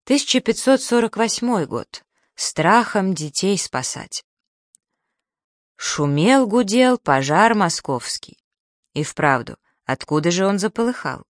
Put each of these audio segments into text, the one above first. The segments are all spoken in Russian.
1548 год. Страхом детей спасать. Шумел, гудел пожар московский. И вправду, откуда же он заполыхал?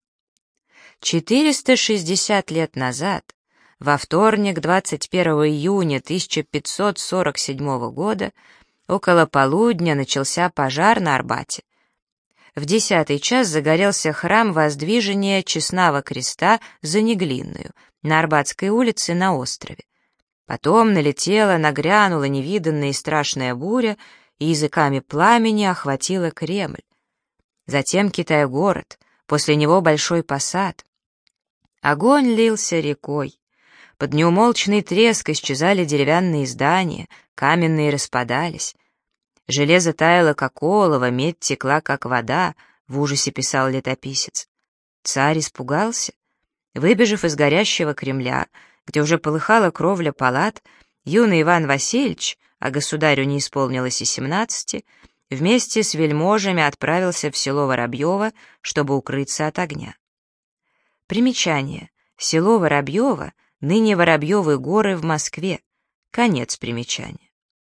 460 лет назад, во вторник, 21 июня 1547 года, около полудня начался пожар на Арбате. В 10-й час загорелся храм Воздвижения Честного Креста за Неглинную, на Арбатской улице на острове. Потом налетела, нагрянула невиданная и страшная буря, и языками пламени охватила Кремль. Затем Китай-город, после него Большой Посад. Огонь лился рекой. Под неумолчный треск исчезали деревянные здания, каменные распадались. Железо таяло, как олово, медь текла, как вода, в ужасе писал летописец. Царь испугался. Выбежав из горящего Кремля, где уже полыхала кровля палат, юный Иван Васильевич, а государю не исполнилось и 17, вместе с вельможами отправился в село Воробьево, чтобы укрыться от огня. Примечание. Село Воробьево, ныне Воробьевы горы в Москве. Конец примечания.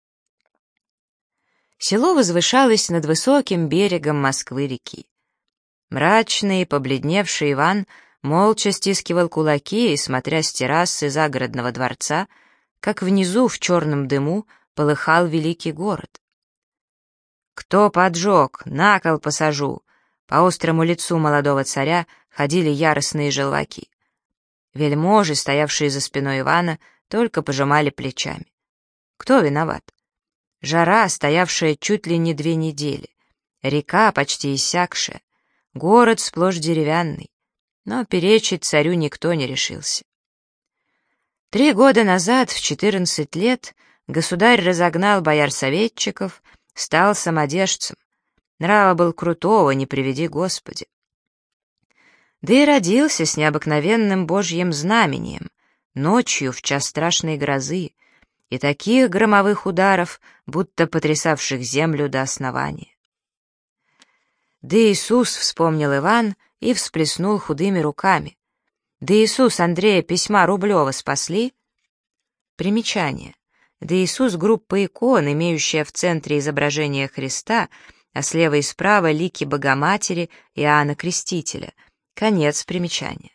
Село возвышалось над высоким берегом Москвы-реки. Мрачный и побледневший Иван молча стискивал кулаки и, смотря с террасы загородного дворца, как внизу в черном дыму полыхал великий город. «Кто поджег? На кол посажу!» По острому лицу молодого царя ходили яростные желваки. Вельможи, стоявшие за спиной Ивана, только пожимали плечами. Кто виноват? Жара, стоявшая чуть ли не 2 недели, река, почти иссякшая, город сплошь деревянный, но перечить царю никто не решился. 3 года назад, в 14 лет, государь разогнал бояр-советчиков, стал самодержцем. Нрава был крутого, не приведи Господи. Да и родился с необыкновенным божьим знамением, ночью в час страшной грозы, и таких громовых ударов, будто потрясавших землю до основания. Да Иисус, вспомнил Иван и всплеснул худыми руками. Да Иисус Андрея Письма Рублева спасли? Примечание. Да Иисус — группа икон, имеющая в центре изображение Христа, а слева и справа лики Богоматери и Иоанна Крестителя. Конец примечания.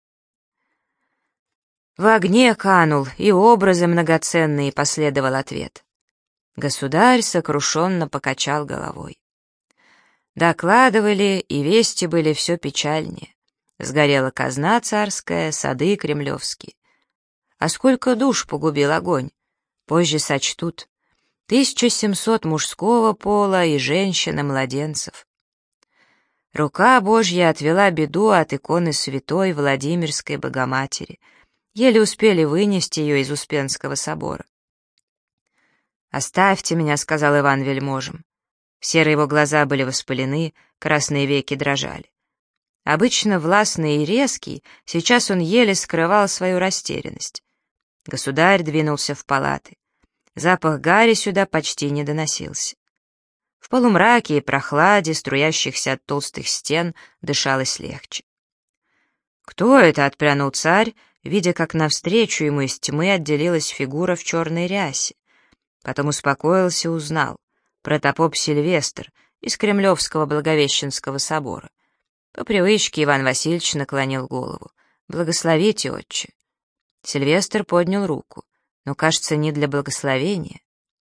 В огне канул, и образы многоценные, последовал ответ. Государь сокрушенно покачал головой. Докладывали, и вести были все печальнее. Сгорела казна царская, сады кремлевские. А сколько душ погубил огонь? Позже сочтут. 1700 мужского пола и женщин, и младенцев. Рука Божья отвела беду от иконы святой Владимирской Богоматери. Еле успели вынести ее из Успенского собора. «Оставьте меня», — сказал Иван вельможам. Серые его глаза были воспалены, красные веки дрожали. Обычно властный и резкий, сейчас он еле скрывал свою растерянность. Государь двинулся в палаты. Запах гари сюда почти не доносился. В полумраке и прохладе, струящихся от толстых стен, дышалось легче. «Кто это?» — отпрянул царь, видя, как навстречу ему из тьмы отделилась фигура в черной рясе. Потом успокоился, узнал. Протопоп Сильвестр из Кремлевского Благовещенского собора. По привычке Иван Васильевич наклонил голову. «Благословите, отче». Сильвестр поднял руку, но, кажется, не для благословения.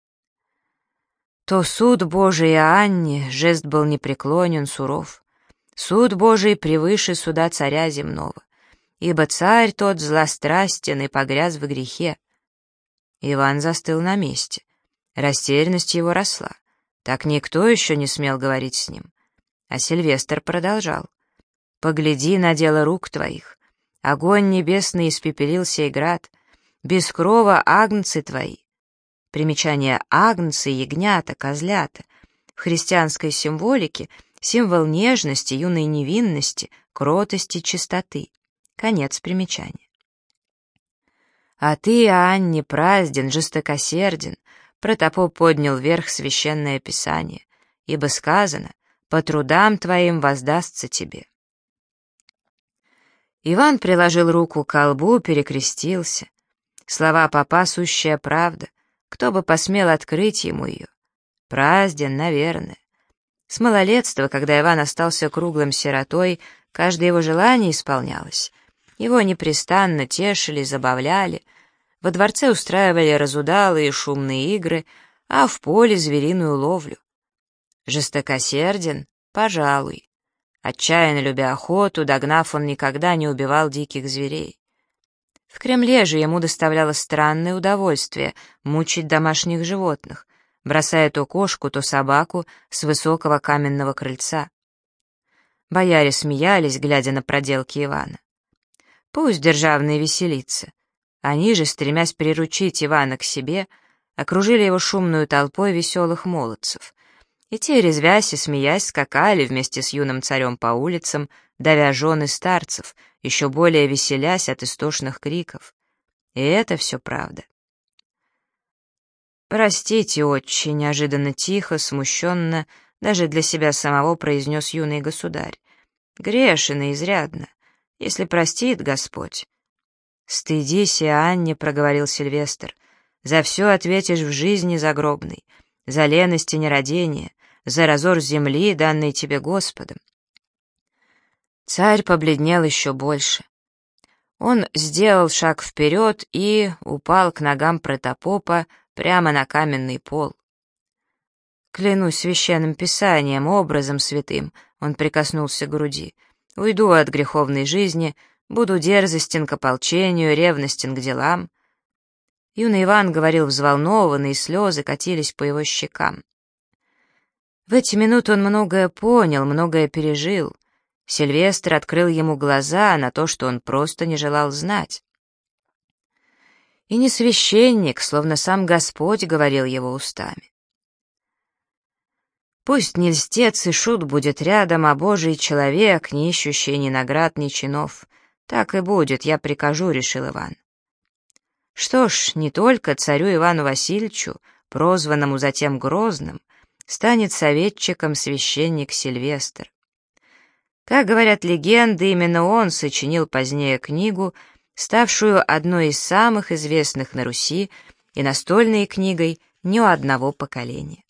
То суд Божий Иоанне, жест был непреклонен, суров. Суд Божий превыше суда царя земного, ибо царь тот злострастен и погряз в грехе. Иван застыл на месте. Растерянность его росла. Так никто еще не смел говорить с ним. А Сильвестр продолжал. «Погляди на дело рук твоих. Огонь небесный испепелил сей град. Без крова агнцы твои». Примечание: агнцы, ягнята, козлята. В христианской символике символ нежности, юной невинности, кротости, чистоты. Конец примечания. «А ты, Иоанн, непразден, жестокосерден», протопоп поднял вверх священное писание, ибо сказано: «По трудам твоим воздастся тебе». Иван приложил руку к колбу, перекрестился. Слова попа — сущая правда. Кто бы посмел открыть ему ее? Празден, наверное. С малолетства, когда Иван остался круглым сиротой, каждое его желание исполнялось. Его непрестанно тешили, забавляли. Во дворце устраивали разудалые и шумные игры, а в поле — звериную ловлю. Жестокосерден? Пожалуй. Отчаянно любя охоту, догнав, он никогда не убивал диких зверей. В Кремле же ему доставляло странное удовольствие мучить домашних животных, бросая то кошку, то собаку с высокого каменного крыльца. Бояре смеялись, глядя на проделки Ивана. Пусть державные веселится. Они же, стремясь приручить Ивана к себе, окружили его шумную толпой веселых молодцев. И те, резвясь и смеясь, скакали вместе с юным царем по улицам, давя жен и старцев, еще более веселясь от истошных криков. И это все правда. «Простите, отче», — неожиданно тихо, смущенно, даже для себя самого произнес юный государь. «Грешен и изрядно, если простит Господь». «Стыдись, Анне», — проговорил Сильвестр, — «за все ответишь в жизни загробной, за леность и нерадение, за разор земли, данный тебе Господом». Царь побледнел еще больше. Он сделал шаг вперед и упал к ногам протопопа прямо на каменный пол. «Клянусь священным писанием, образом святым», — он прикоснулся к груди, — «уйду от греховной жизни, буду дерзостен к ополчению, ревностен к делам». Юный Иван говорил взволнованно, и слезы катились по его щекам. В эти минуты он многое понял, многое пережил. Сильвестр открыл ему глаза на то, что он просто не желал знать. И не священник, словно сам Господь говорил его устами. «Пусть не льстец и шут будет рядом, а Божий человек, не ищущий ни наград, ни чинов. Так и будет, я прикажу», — решил Иван. Что ж, не только царю Ивану Васильевичу, прозванному затем Грозным, станет советчиком священник Сильвестр. Как говорят легенды, именно он сочинил позднее книгу, ставшую одной из самых известных на Руси и настольной книгой ни у одного поколения.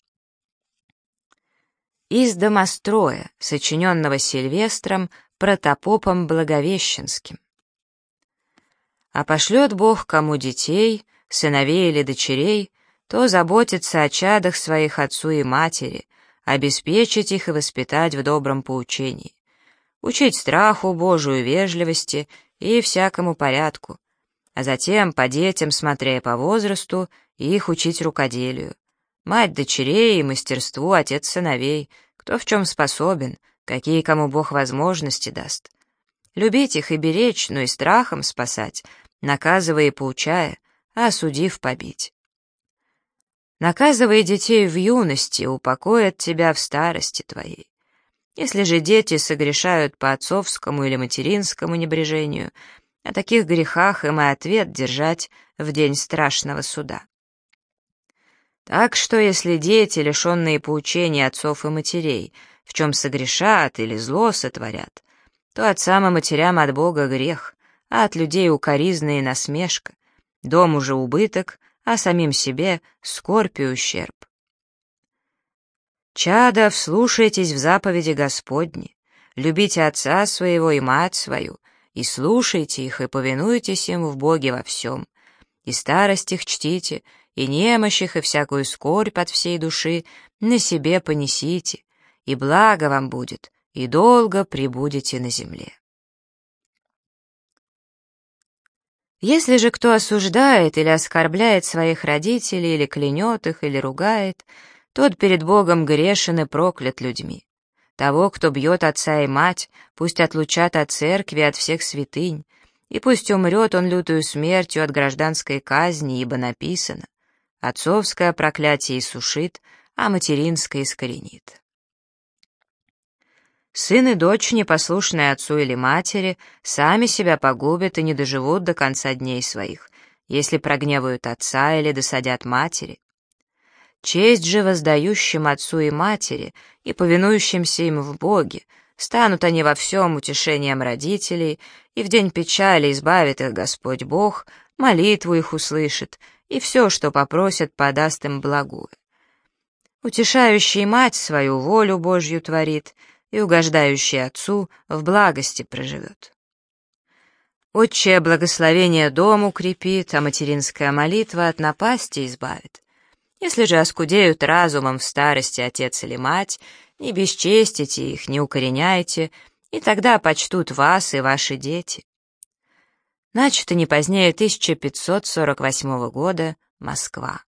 Из «Домостроя», сочиненного Сильвестром протопопом Благовещенским. «А пошлет Бог кому детей, сыновей или дочерей, то заботиться о чадах своих отцу и матери, обеспечить их и воспитать в добром поучении, учить страху Божию, вежливости и всякому порядку, а затем по детям, смотря и по возрасту, их учить рукоделию, мать дочерей и мастерству, отец сыновей, кто в чем способен, какие кому Бог возможности даст. Любить их и беречь, но и страхом спасать, наказывая и поучая, а осудив побить. Наказывая детей в юности, упокоят тебя в старости твоей. Если же дети согрешают по отцовскому или материнскому небрежению, о таких грехах им и ответ держать в день страшного суда. Так что, если дети, лишенные поучения отцов и матерей, в чем согрешат или зло сотворят, то отцам и матерям от Бога грех, а от людей укоризна и насмешка, дому же убыток, а самим себе скорбь и ущерб. Чадо, вслушайтесь в заповеди Господни, любите отца своего и мать свою, и слушайте их, и повинуйтесь им в Боге во всем, и старость их чтите, и немощь их, и всякую скорбь от всей души на себе понесите, и благо вам будет, и долго пребудете на земле. Если же кто осуждает или оскорбляет своих родителей, или клянет их, или ругает, тот перед Богом грешен и проклят людьми. Того, кто бьет отца и мать, пусть отлучат от церкви, от всех святынь, и пусть умрет он лютую смертью от гражданской казни, ибо написано: отцовское проклятие иссушит, а материнское искоренит. Сын и дочь, непослушные отцу или матери, сами себя погубят и не доживут до конца дней своих, если прогневают отца или досадят матери. Честь же воздающим отцу и матери и повинующимся им в Боге Станут они во всем утешением родителей, и в день печали избавит их Господь Бог, молитву их услышит, и все, что попросят, подаст им благое. Утешающий мать свою волю Божью творит, и угождающий отцу в благости проживет. Отчее благословение дом укрепит, а материнская молитва от напасти избавит. Если же оскудеют разумом в старости отец или мать, не бесчестите их, не укореняйте, и тогда почтут вас и ваши дети. Начато не позднее 1548 года, Москва.